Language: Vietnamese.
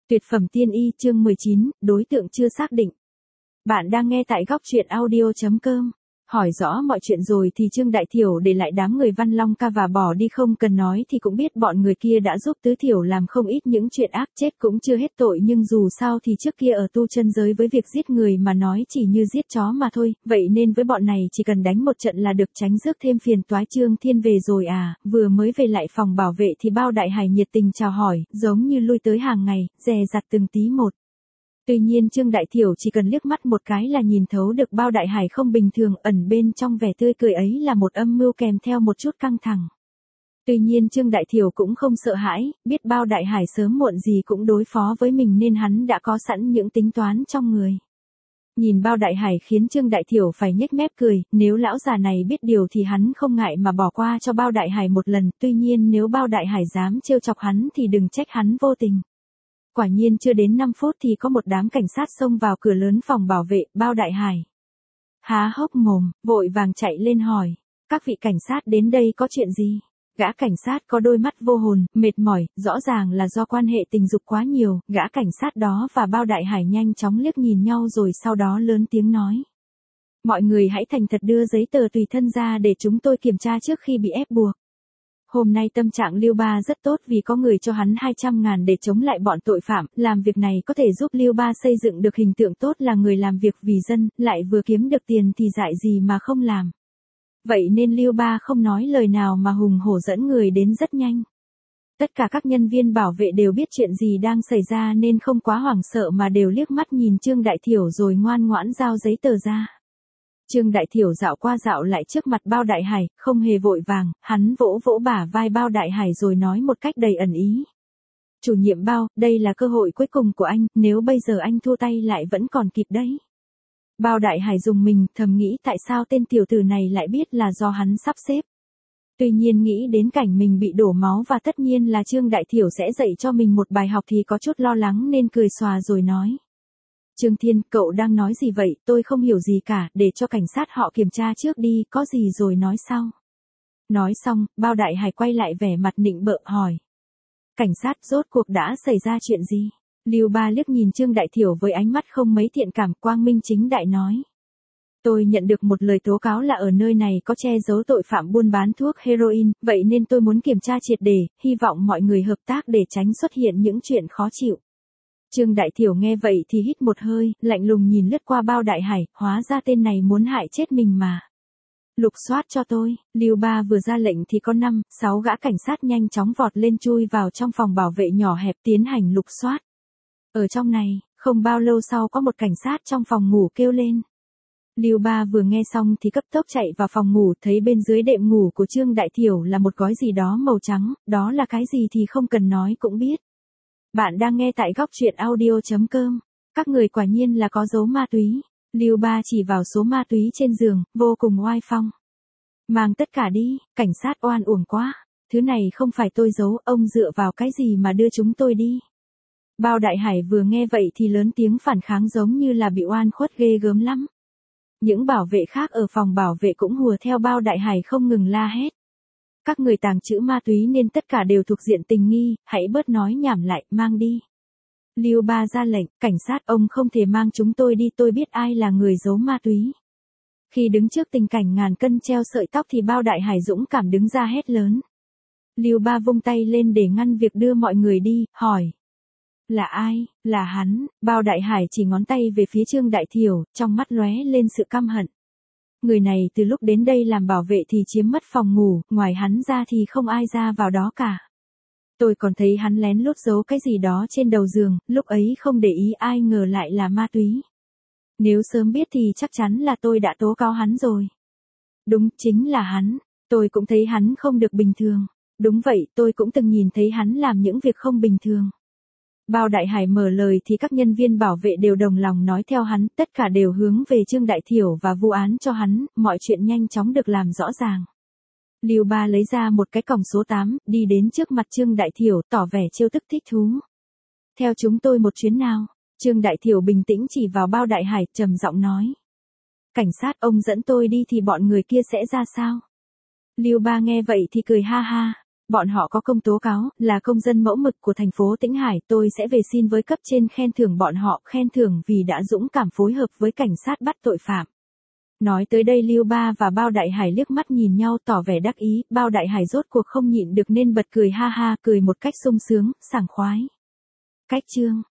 Tuyệt phẩm tiên y chương 19, đối tượng chưa xác định. Bạn đang nghe tại góc truyện audio.com. Hỏi rõ mọi chuyện rồi thì Trương Đại Thiểu để lại đám người Văn Long ca và bỏ đi, không cần nói thì cũng biết bọn người kia đã giúp Tứ Thiểu làm không ít những chuyện ác, chết cũng chưa hết tội, nhưng dù sao thì trước kia ở tu chân giới với việc giết người mà nói chỉ như giết chó mà thôi, vậy nên với bọn này chỉ cần đánh một trận là được, tránh rước thêm phiền toái. Trương Thiên về rồi à? Vừa mới về lại phòng bảo vệ thì Bao Đại Hải nhiệt tình chào hỏi, giống như lui tới hàng ngày, dè dặt từng tí một. Tuy nhiên Trương Đại Thiểu chỉ cần liếc mắt một cái là nhìn thấu được Bao Đại Hải không bình thường, ẩn bên trong vẻ tươi cười ấy là một âm mưu kèm theo một chút căng thẳng. Tuy nhiên Trương Đại Thiểu cũng không sợ hãi, biết Bao Đại Hải sớm muộn gì cũng đối phó với mình nên hắn đã có sẵn những tính toán trong người. Nhìn Bao Đại Hải khiến Trương Đại Thiểu phải nhếch mép cười, nếu lão già này biết điều thì hắn không ngại mà bỏ qua cho Bao Đại Hải một lần, tuy nhiên nếu Bao Đại Hải dám trêu chọc hắn thì đừng trách hắn vô tình. Quả nhiên chưa đến 5 phút thì có một đám cảnh sát xông vào cửa lớn phòng bảo vệ. Bao Đại Hải há hốc mồm, vội vàng chạy lên hỏi, các vị cảnh sát đến đây có chuyện gì? Gã cảnh sát có đôi mắt vô hồn, mệt mỏi, rõ ràng là do quan hệ tình dục quá nhiều. Gã cảnh sát đó và Bao Đại Hải nhanh chóng liếc nhìn nhau rồi sau đó lớn tiếng nói, mọi người hãy thành thật đưa giấy tờ tùy thân ra để chúng tôi kiểm tra trước khi bị ép buộc. Hôm nay tâm trạng Lưu Ba rất tốt vì có người cho hắn 200.000 để chống lại bọn tội phạm, làm việc này có thể giúp Lưu Ba xây dựng được hình tượng tốt là người làm việc vì dân, lại vừa kiếm được tiền thì dại gì mà không làm. Vậy nên Lưu Ba không nói lời nào mà hùng hổ dẫn người đến rất nhanh. Tất cả các nhân viên bảo vệ đều biết chuyện gì đang xảy ra nên không quá hoảng sợ mà đều liếc mắt nhìn Trương Đại Thiểu rồi ngoan ngoãn giao giấy tờ ra. Trương Đại Thiểu dạo qua dạo lại trước mặt Bao Đại Hải, không hề vội vàng, hắn vỗ vỗ bả vai Bao Đại Hải rồi nói một cách đầy ẩn ý. Chủ nhiệm Bao, đây là cơ hội cuối cùng của anh, nếu bây giờ anh thua tay lại vẫn còn kịp đấy. Bao Đại Hải rùng mình, thầm nghĩ tại sao tên tiểu tử này lại biết là do hắn sắp xếp. Tuy nhiên nghĩ đến cảnh mình bị đổ máu và tất nhiên là Trương Đại Thiểu sẽ dạy cho mình một bài học thì có chút lo lắng nên cười xòa rồi nói. Trương Thiên, cậu đang nói gì vậy, tôi không hiểu gì cả, để cho cảnh sát họ kiểm tra trước đi, có gì rồi nói sau. Nói xong, Bao Đại Hải quay lại vẻ mặt nịnh bợ hỏi. Cảnh sát, rốt cuộc đã xảy ra chuyện gì? Lưu Ba liếc nhìn Trương Đại Thiểu với ánh mắt không mấy thiện cảm, quang minh chính đại nói. Tôi nhận được một lời tố cáo là ở nơi này có che giấu tội phạm buôn bán thuốc heroin, vậy nên tôi muốn kiểm tra triệt để, hy vọng mọi người hợp tác để tránh xuất hiện những chuyện khó chịu. Trương Đại Thiểu nghe vậy thì hít một hơi, lạnh lùng nhìn lướt qua Bao Đại Hải, hóa ra tên này muốn hại chết mình mà. Lục soát cho tôi. Lưu Ba vừa ra lệnh thì có 5-6 gã cảnh sát nhanh chóng vọt lên chui vào trong phòng bảo vệ nhỏ hẹp tiến hành lục soát. Ở trong này, không bao lâu sau có một cảnh sát trong phòng ngủ kêu lên. Lưu Ba vừa nghe xong thì cấp tốc chạy vào phòng ngủ, thấy bên dưới đệm ngủ của Trương Đại Thiểu là một gói gì đó màu trắng, đó là cái gì thì không cần nói cũng biết. Bạn đang nghe tại góc truyện audio.com. Các người quả nhiên là có dấu ma túy. Lưu Ba chỉ vào số ma túy trên giường, vô cùng oai phong. Mang tất cả đi, cảnh sát oan uổng quá. Thứ này không phải tôi giấu, ông dựa vào cái gì mà đưa chúng tôi đi. Bao Đại Hải vừa nghe vậy thì lớn tiếng phản kháng giống như là bị oan khuất ghê gớm lắm. Những bảo vệ khác ở phòng bảo vệ cũng hùa theo Bao Đại Hải không ngừng la hét. Các người tàng trữ ma túy nên tất cả đều thuộc diện tình nghi, hãy bớt nói nhảm lại, mang đi. Lưu Ba ra lệnh, cảnh sát ông không thể mang chúng tôi đi, tôi biết ai là người giấu ma túy. Khi đứng trước tình cảnh ngàn cân treo sợi tóc thì Bao Đại Hải dũng cảm đứng ra hét lớn. Lưu Ba vung tay lên để ngăn việc đưa mọi người đi, hỏi. Là ai? Là hắn. Bao Đại Hải chỉ ngón tay về phía Trương Đại Thiểu, trong mắt lóe lên sự căm hận. Người này từ lúc đến đây làm bảo vệ thì chiếm mất phòng ngủ, ngoài hắn ra thì không ai ra vào đó cả. Tôi còn thấy hắn lén lút giấu cái gì đó trên đầu giường, lúc ấy không để ý ai ngờ lại là ma túy. Nếu sớm biết thì chắc chắn là tôi đã tố cáo hắn rồi. Đúng, chính là hắn. Tôi cũng thấy hắn không được bình thường. Đúng vậy, tôi cũng từng nhìn thấy hắn làm những việc không bình thường. Bao Đại Hải mở lời thì các nhân viên bảo vệ đều đồng lòng nói theo hắn, tất cả đều hướng về Trương Đại Thiểu và vụ án cho hắn, mọi chuyện nhanh chóng được làm rõ ràng. Lưu Ba lấy ra một cái còng số 8, đi đến trước mặt Trương Đại Thiểu, tỏ vẻ trêu tức thích thú. Theo chúng tôi một chuyến nào. Trương Đại Thiểu bình tĩnh chỉ vào Bao Đại Hải, trầm giọng nói. Cảnh sát, ông dẫn tôi đi thì bọn người kia sẽ ra sao? Lưu Ba nghe vậy thì cười ha ha. Bọn họ có công tố cáo, là công dân mẫu mực của thành phố Tĩnh Hải, tôi sẽ về xin với cấp trên khen thưởng bọn họ, khen thưởng vì đã dũng cảm phối hợp với cảnh sát bắt tội phạm. Nói tới đây Lưu Ba và Bao Đại Hải liếc mắt nhìn nhau tỏ vẻ đắc ý, Bao Đại Hải rốt cuộc không nhịn được nên bật cười ha ha, cười một cách sung sướng, sảng khoái. Cách chương